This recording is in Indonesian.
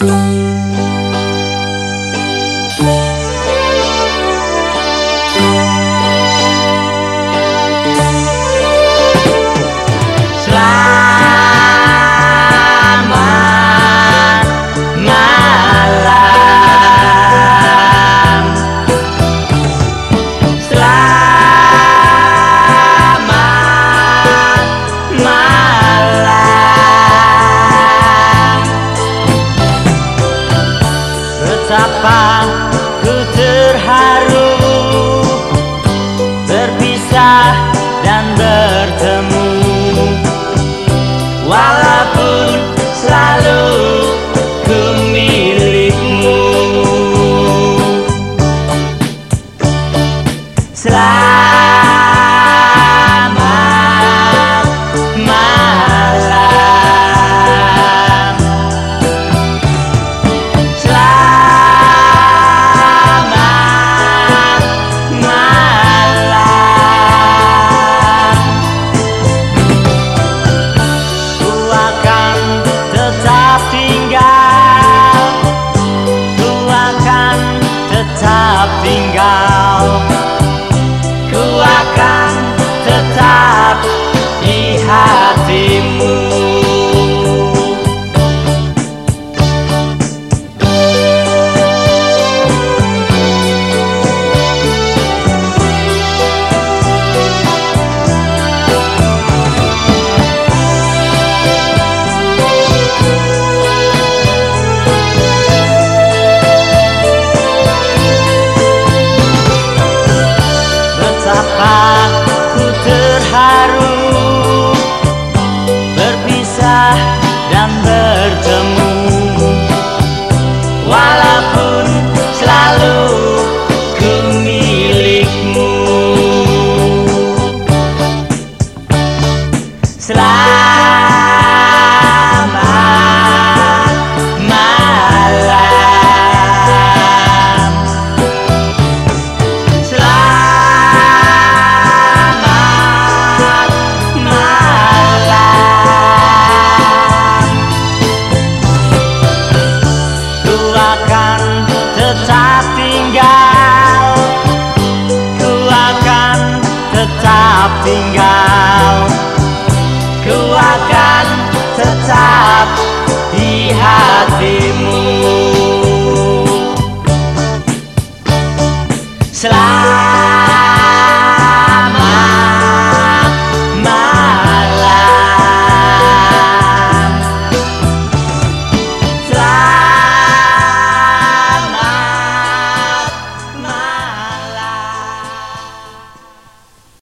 Betapa ku terharu berpisah dan bertemu, walaupun selalu ku milikmu. Selamat malam. Ku akan tetap di hatimu. Ku terharu berpisah dan bertemu, walaupun selalu ku milikmu. Selamat malam. Tinggal, ku akan tetap di hatimu.